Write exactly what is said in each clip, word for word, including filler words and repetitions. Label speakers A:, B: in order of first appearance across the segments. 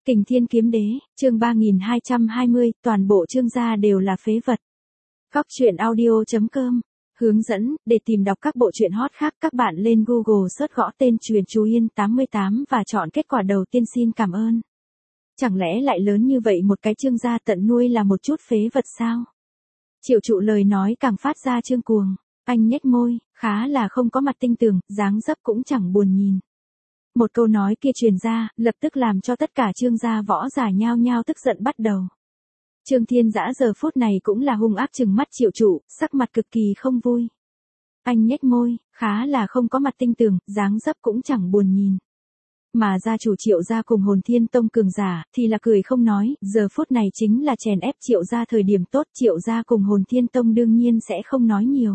A: Kình Thiên Kiếm Đế, chương ba nghìn hai trăm hai mươi, toàn bộ chương gia đều là phế vật. Góc truyện audio chấm com. Hướng dẫn, để tìm đọc các bộ truyện hot khác các bạn lên Google search gõ tên Truyền Chú Yên tám mươi tám và chọn kết quả đầu tiên xin cảm ơn. Chẳng lẽ lại lớn như vậy một cái chương gia tận nuôi là một chút phế vật sao? Triệu trụ lời nói càng phát ra trương cuồng, anh nhếch môi, khá là không có mặt tinh tường, dáng dấp cũng chẳng buồn nhìn. Một câu nói kia truyền ra, lập tức làm cho tất cả trương gia võ giả nhao nhao tức giận bắt đầu. Trương Thiên Dã giờ phút này cũng là hung ác trừng mắt Triệu trụ, sắc mặt cực kỳ không vui. Anh nhếch môi, khá là không có mặt tinh tường, dáng dấp cũng chẳng buồn nhìn. Mà gia chủ Triệu gia cùng Hồn Thiên Tông cường giả, thì là cười không nói, giờ phút này chính là chèn ép Triệu gia thời điểm tốt, Triệu gia cùng Hồn Thiên Tông đương nhiên sẽ không nói nhiều.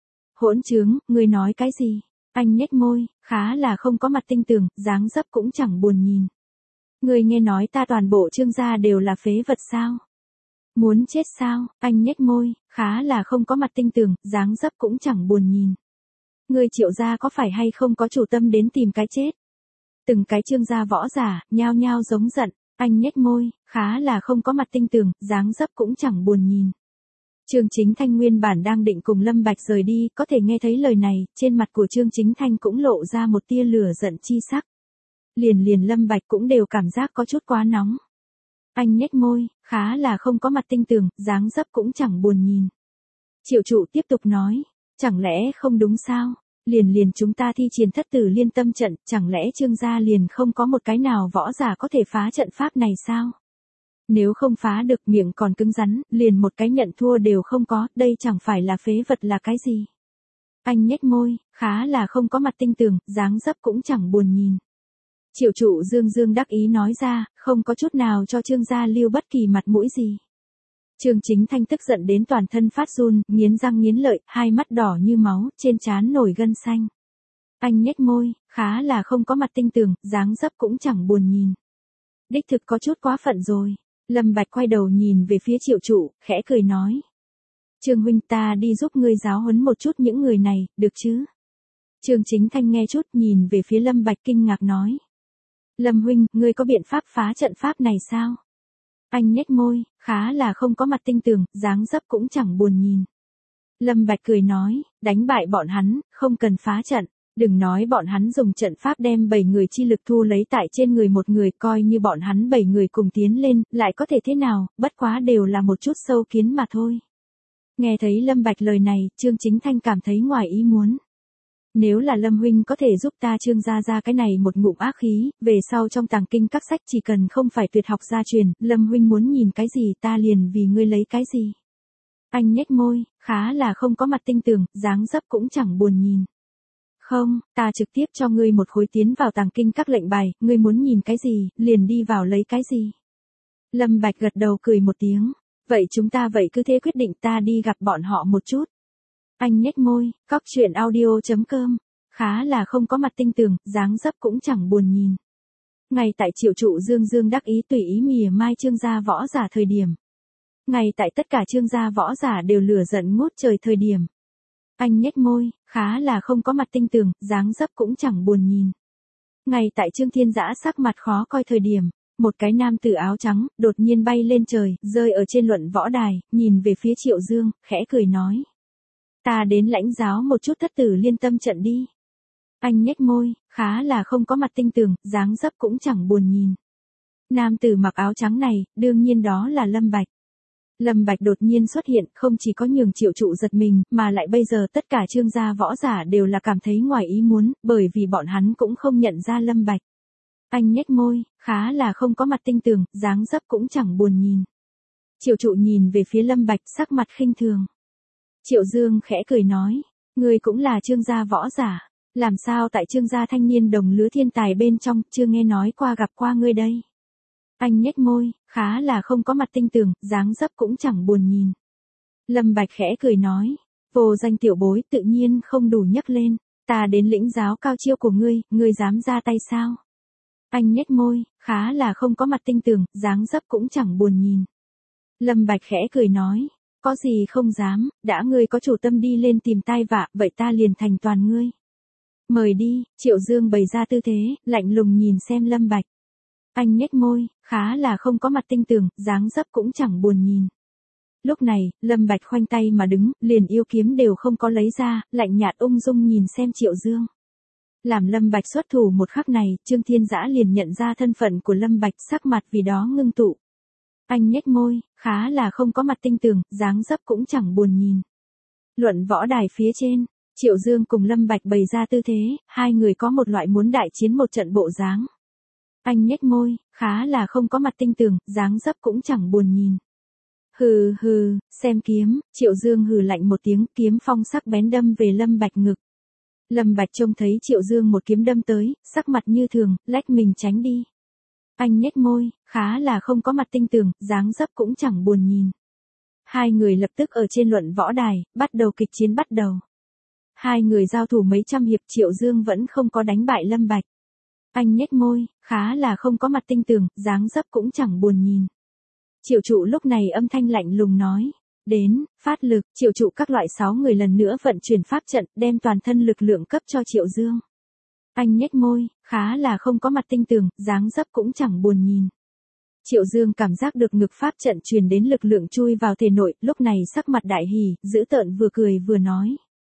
A: Hỗn trướng, ngươi nói cái gì? Anh nhếch môi, khá là không có mặt tinh tường, dáng dấp cũng chẳng buồn nhìn. Ngươi nghe nói ta toàn bộ trương gia đều là phế vật sao? Muốn chết sao? Anh nhếch môi, khá là không có mặt tinh tường, dáng dấp cũng chẳng buồn nhìn. Ngươi Triệu gia có phải hay không có chủ tâm đến tìm cái chết? Từng cái trương gia võ giả, nhao nhao giống giận, anh nhếch môi, khá là không có mặt tinh tường, dáng dấp cũng chẳng buồn nhìn. Trương Chính Thanh nguyên bản đang định cùng Lâm Bạch rời đi, có thể nghe thấy lời này, trên mặt của Trương Chính Thanh cũng lộ ra một tia lửa giận chi sắc. Liền liền Lâm Bạch cũng đều cảm giác có chút quá nóng. Anh nhếch môi, khá là không có mặt tinh tường, dáng dấp cũng chẳng buồn nhìn. Triệu trụ tiếp tục nói, chẳng lẽ không đúng sao? Liền liền chúng ta thi triển thất tử liên tâm trận, chẳng lẽ trương gia liền không có một cái nào võ giả có thể phá trận pháp này sao? Nếu không phá được miệng còn cứng rắn, liền một cái nhận thua đều không có, đây chẳng phải là phế vật là cái gì? Anh nhếch môi, khá là không có mặt tinh tường, dáng dấp cũng chẳng buồn nhìn. Triệu trụ dương dương đắc ý nói ra, không có chút nào cho trương gia lưu bất kỳ mặt mũi gì. Trương Chính Thanh tức giận đến toàn thân phát run, nghiến răng nghiến lợi, hai mắt đỏ như máu, trên trán nổi gân xanh. Anh nhếch môi, khá là không có mặt tinh tường, dáng dấp cũng chẳng buồn nhìn. Đích thực có chút quá phận rồi. Lâm Bạch quay đầu nhìn về phía Triệu trụ, khẽ cười nói. Trương huynh ta đi giúp ngươi giáo huấn một chút những người này, được chứ? Trương Chính Thanh nghe chút nhìn về phía Lâm Bạch kinh ngạc nói. Lâm huynh, ngươi có biện pháp phá trận pháp này sao? Anh nhếch môi, khá là không có mặt tinh tường, dáng dấp cũng chẳng buồn nhìn. Lâm Bạch cười nói, đánh bại bọn hắn, không cần phá trận. Đừng nói bọn hắn dùng trận pháp đem bảy người chi lực thu lấy tại trên người một người, coi như bọn hắn bảy người cùng tiến lên, lại có thể thế nào, bất quá đều là một chút sâu kiến mà thôi. Nghe thấy Lâm Bạch lời này, Trương Chính Thanh cảm thấy ngoài ý muốn. Nếu là Lâm huynh có thể giúp ta Trương gia ra cái này một ngụm ác khí, về sau trong tàng kinh các sách chỉ cần không phải tuyệt học gia truyền, Lâm huynh muốn nhìn cái gì ta liền vì ngươi lấy cái gì. Anh nhếch môi, khá là không có mặt tinh tường, dáng dấp cũng chẳng buồn nhìn. Không, ta trực tiếp cho ngươi một khối tiến vào tàng kinh các lệnh bài, ngươi muốn nhìn cái gì, liền đi vào lấy cái gì. Lâm Bạch gật đầu cười một tiếng, vậy chúng ta vậy cứ thế quyết định, ta đi gặp bọn họ một chút. Anh nhếch môi, góc truyện audio chấm com, khá là không có mặt tinh tường, dáng dấp cũng chẳng buồn nhìn. Ngay tại Triệu trụ dương dương đắc ý tùy ý mỉa mai trương gia võ giả thời điểm. Ngay tại tất cả trương gia võ giả đều lửa giận ngút trời thời điểm. Anh nhếch môi, khá là không có mặt tinh tường, dáng dấp cũng chẳng buồn nhìn. Ngay tại Trương Thiên Dã sắc mặt khó coi thời điểm, một cái nam tử áo trắng, đột nhiên bay lên trời, rơi ở trên luận võ đài, nhìn về phía Triệu Dương, khẽ cười nói. Ta đến lãnh giáo một chút thất tử liên tâm trận đi. Anh nhếch môi, khá là không có mặt tinh tường, dáng dấp cũng chẳng buồn nhìn. Nam tử mặc áo trắng này, đương nhiên đó là Lâm Bạch. Lâm Bạch đột nhiên xuất hiện, không chỉ có nhường Triệu trụ giật mình, mà lại bây giờ tất cả trương gia võ giả đều là cảm thấy ngoài ý muốn, bởi vì bọn hắn cũng không nhận ra Lâm Bạch. Anh nhếch môi, khá là không có mặt tinh tường, dáng dấp cũng chẳng buồn nhìn. Triệu trụ nhìn về phía Lâm Bạch, sắc mặt khinh thường. Triệu Dương khẽ cười nói, ngươi cũng là trương gia võ giả, làm sao tại trương gia thanh niên đồng lứa thiên tài bên trong, chưa nghe nói qua gặp qua ngươi đây. Anh nhếch môi, khá là không có mặt tinh tường, dáng dấp cũng chẳng buồn nhìn. Lâm Bạch khẽ cười nói, vô danh tiểu bối tự nhiên không đủ nhắc lên, ta đến lĩnh giáo cao chiêu của ngươi, ngươi dám ra tay sao? Anh nhếch môi, khá là không có mặt tinh tường, dáng dấp cũng chẳng buồn nhìn. Lâm Bạch khẽ cười nói, có gì không dám, đã ngươi có chủ tâm đi lên tìm tai vạ, vậy ta liền thành toàn ngươi. Mời đi, Triệu Dương bày ra tư thế, lạnh lùng nhìn xem Lâm Bạch. Anh nhếch môi, khá là không có mặt tinh tường, dáng dấp cũng chẳng buồn nhìn. Lúc này, Lâm Bạch khoanh tay mà đứng, liền yêu kiếm đều không có lấy ra, lạnh nhạt ung dung nhìn xem Triệu Dương. Làm Lâm Bạch xuất thủ một khắc này, Trương Thiên Dã liền nhận ra thân phận của Lâm Bạch, sắc mặt vì đó ngưng tụ. Anh nhếch môi, khá là không có mặt tinh tường, dáng dấp cũng chẳng buồn nhìn. Luận võ đài phía trên, Triệu Dương cùng Lâm Bạch bày ra tư thế, hai người có một loại muốn đại chiến một trận bộ dáng. Anh nhếch môi, khá là không có mặt tinh tường, dáng dấp cũng chẳng buồn nhìn. Hừ hừ, xem kiếm, Triệu Dương hừ lạnh một tiếng, kiếm phong sắc bén đâm về Lâm Bạch ngực. Lâm Bạch trông thấy Triệu Dương một kiếm đâm tới, sắc mặt như thường, lách mình tránh đi. Anh nhếch môi, khá là không có mặt tinh tường, dáng dấp cũng chẳng buồn nhìn. Hai người lập tức ở trên luận võ đài, bắt đầu kịch chiến bắt đầu. Hai người giao thủ mấy trăm hiệp, Triệu Dương vẫn không có đánh bại Lâm Bạch. Anh nhếch môi, khá là không có mặt tinh tường, dáng dấp cũng chẳng buồn nhìn. Triệu trụ lúc này âm thanh lạnh lùng nói. Đến, phát lực, Triệu trụ các loại sáu người lần nữa vận chuyển pháp trận, đem toàn thân lực lượng cấp cho Triệu Dương. Anh nhếch môi, khá là không có mặt tinh tường, dáng dấp cũng chẳng buồn nhìn. Triệu Dương cảm giác được ngực pháp trận truyền đến lực lượng chui vào thể nội, lúc này sắc mặt đại hỉ, dữ tợn vừa cười vừa nói.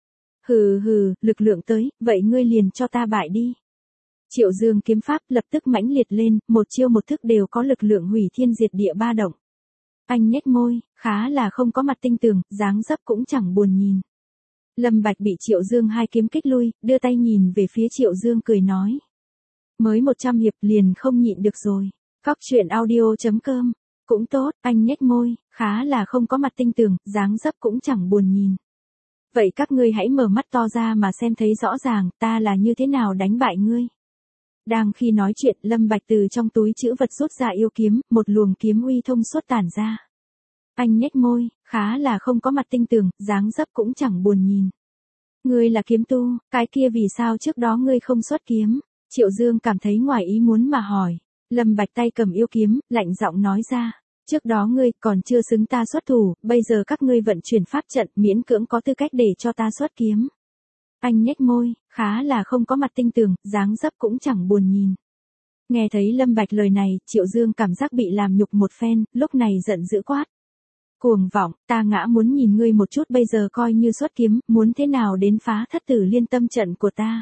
A: Hừ hừ, lực lượng tới, vậy ngươi liền cho ta bại đi. Triệu Dương kiếm pháp lập tức mãnh liệt lên, một chiêu một thức đều có lực lượng hủy thiên diệt địa ba động. Anh nhếch môi, khá là không có mặt tinh tường, dáng dấp cũng chẳng buồn nhìn. Lâm Bạch bị Triệu Dương hai kiếm kích lui, đưa tay nhìn về phía Triệu Dương cười nói. Mới một trăm hiệp liền không nhịn được rồi. Cóc truyện audio chấm com. Cũng tốt, anh nhếch môi, khá là không có mặt tinh tường, dáng dấp cũng chẳng buồn nhìn. Vậy các ngươi hãy mở mắt to ra mà xem thấy rõ ràng, ta là như thế nào đánh bại ngươi. Đang khi nói chuyện, Lâm Bạch từ trong túi trữ vật rút ra yêu kiếm, một luồng kiếm uy thông suốt tản ra. Anh nhếch môi, khá là không có mặt tinh tường, dáng dấp cũng chẳng buồn nhìn. Ngươi là kiếm tu, cái kia vì sao trước đó ngươi không xuất kiếm? Triệu Dương cảm thấy ngoài ý muốn mà hỏi. Lâm Bạch tay cầm yêu kiếm, lạnh giọng nói ra. Trước đó ngươi còn chưa xứng ta xuất thủ, bây giờ các ngươi vận chuyển pháp trận, miễn cưỡng có tư cách để cho ta xuất kiếm. Anh nhếch môi, khá là không có mặt tinh tường, dáng dấp cũng chẳng buồn nhìn. Nghe thấy Lâm Bạch lời này, Triệu Dương cảm giác bị làm nhục một phen, lúc này giận dữ quát. Cuồng vọng, ta ngã muốn nhìn ngươi một chút, bây giờ coi như xuất kiếm, muốn thế nào đến phá thất tử liên tâm trận của ta.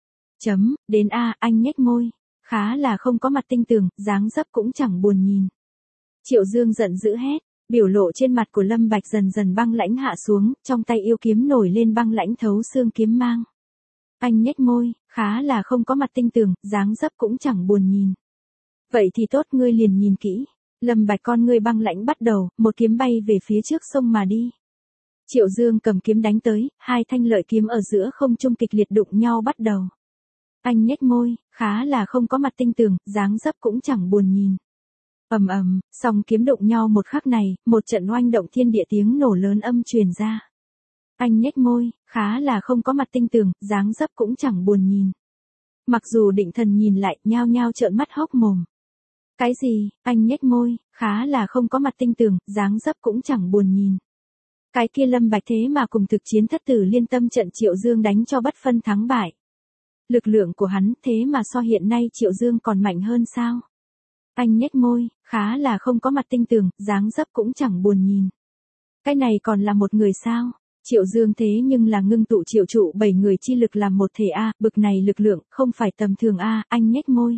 A: Chấm, đến a, anh nhếch môi, khá là không có mặt tinh tường, dáng dấp cũng chẳng buồn nhìn. Triệu Dương giận dữ hét, biểu lộ trên mặt của Lâm Bạch dần dần băng lãnh hạ xuống, trong tay yêu kiếm nổi lên băng lãnh thấu xương kiếm mang. Anh nhếch môi, khá là không có mặt tinh tường, dáng dấp cũng chẳng buồn nhìn. Vậy thì tốt, ngươi liền nhìn kỹ. Lâm Bạch con ngươi băng lãnh bắt đầu, một kiếm bay về phía trước sông mà đi. Triệu Dương cầm kiếm đánh tới, hai thanh lợi kiếm ở giữa không trung kịch liệt đụng nhau bắt đầu. Anh nhếch môi, khá là không có mặt tinh tường, dáng dấp cũng chẳng buồn nhìn. Ầm ầm, song kiếm đụng nhau một khắc này, một trận oanh động thiên địa tiếng nổ lớn âm truyền ra. Anh nhếch môi, khá là không có mặt tinh tường, dáng dấp cũng chẳng buồn nhìn. Mặc dù định thần nhìn lại, nhao nhao trợn mắt hốc mồm. Cái gì, anh nhếch môi, khá là không có mặt tinh tường, dáng dấp cũng chẳng buồn nhìn. Cái kia Lâm Bạch thế mà cùng thực chiến thất tử liên tâm trận Triệu Dương đánh cho bất phân thắng bại. Lực lượng của hắn thế mà so hiện nay Triệu Dương còn mạnh hơn sao? Anh nhếch môi, khá là không có mặt tinh tường, dáng dấp cũng chẳng buồn nhìn. Cái này còn là một người sao? Triệu Dương thế nhưng là ngưng tụ triệu trụ bảy người chi lực làm một thể A, bực này lực lượng, không phải tầm thường A, anh nhếch môi.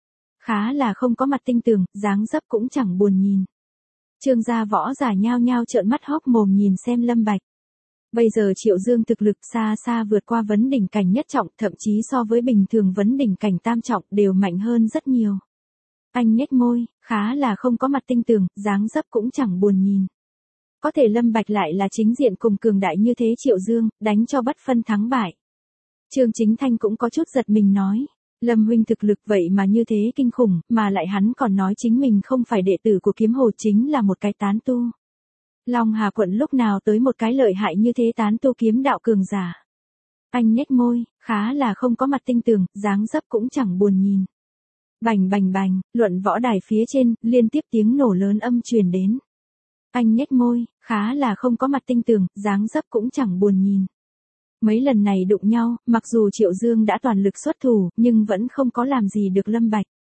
A: Khá là không có mặt tinh tường, dáng dấp cũng chẳng buồn nhìn. Trương gia võ giả nhao nhao trợn mắt hốc mồm nhìn xem Lâm Bạch. Bây giờ Triệu Dương thực lực xa xa vượt qua vấn đỉnh cảnh nhất trọng, thậm chí so với bình thường vấn đỉnh cảnh tam trọng đều mạnh hơn rất nhiều. Anh nhếch môi, khá là không có mặt tinh tường, dáng dấp cũng chẳng buồn nhìn. Có thể Lâm Bạch lại là chính diện cùng cường đại như thế Triệu Dương, đánh cho bất phân thắng bại. Trương Chính Thanh cũng có chút giật mình nói. Lâm huynh thực lực vậy mà như thế kinh khủng, mà lại hắn còn nói chính mình không phải đệ tử của kiếm hồ, chính là một cái tán tu. Long Hà quận lúc nào tới một cái lợi hại như thế tán tu kiếm đạo cường giả. Anh nhếch môi, khá là không có mặt tinh tường, dáng dấp cũng chẳng buồn nhìn. Bành bành bành, luận võ đài phía trên, liên tiếp tiếng nổ lớn âm truyền đến. Anh nhếch môi, khá là không có mặt tinh tường, dáng dấp cũng chẳng buồn nhìn. Mấy lần này đụng nhau, mặc dù Triệu Dương đã toàn lực xuất thủ, nhưng vẫn không có làm gì được Lâm Bạch.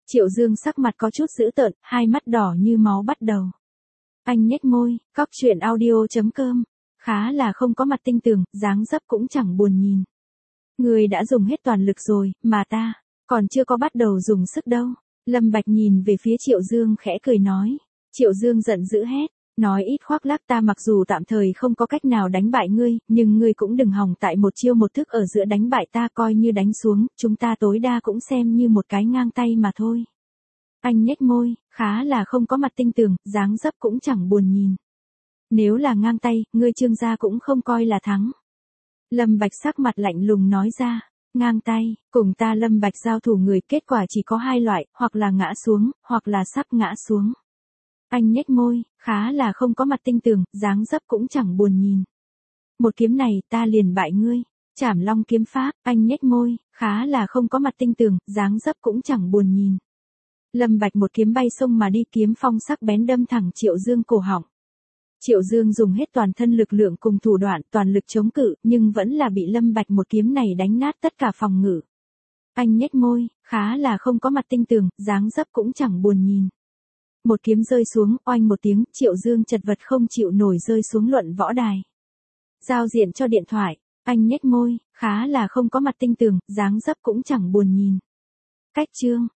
A: Triệu Dương sắc mặt có chút dữ tợn, hai mắt đỏ như máu bắt đầu. Anh nhếch môi, cóc truyện audio.com. Khá là không có mặt tinh tường, dáng dấp cũng chẳng buồn nhìn. Người đã dùng hết toàn lực rồi, mà ta, còn chưa có bắt đầu dùng sức đâu. Lâm Bạch nhìn về phía Triệu Dương khẽ cười nói. Triệu Dương giận dữ hét, nói ít khoác lác, ta mặc dù tạm thời không có cách nào đánh bại ngươi, nhưng ngươi cũng đừng hòng tại một chiêu một thức ở giữa đánh bại ta, coi như đánh xuống, chúng ta tối đa cũng xem như một cái ngang tay mà thôi. Anh nhếch môi, khá là không có mặt tinh tường, dáng dấp cũng chẳng buồn nhìn. Nếu là ngang tay, ngươi Trương gia cũng không coi là thắng. Lâm Bạch sắc mặt lạnh lùng nói ra, ngang tay, cùng ta Lâm Bạch giao thủ người kết quả chỉ có hai loại, hoặc là ngã xuống, hoặc là sắp ngã xuống. Anh nhếch môi, khá là không có mặt tinh tường, dáng dấp cũng chẳng buồn nhìn. Một kiếm này ta liền bại ngươi. Trảm Long kiếm pháp, anh nhếch môi, khá là không có mặt tinh tường, dáng dấp cũng chẳng buồn nhìn. Lâm Bạch một kiếm bay xông mà đi, kiếm phong sắc bén đâm thẳng Triệu Dương cổ họng. Triệu Dương dùng hết toàn thân lực lượng cùng thủ đoạn toàn lực chống cự, nhưng vẫn là bị Lâm Bạch một kiếm này đánh nát tất cả phòng ngự. Anh nhếch môi, khá là không có mặt tinh tường, dáng dấp cũng chẳng buồn nhìn. Một kiếm rơi xuống, oanh một tiếng, Triệu Dương chật vật không chịu nổi rơi xuống luận võ đài. Giao diện cho điện thoại, anh nhếch môi, khá là không có mặt tinh tường, dáng dấp cũng chẳng buồn nhìn. Cách chương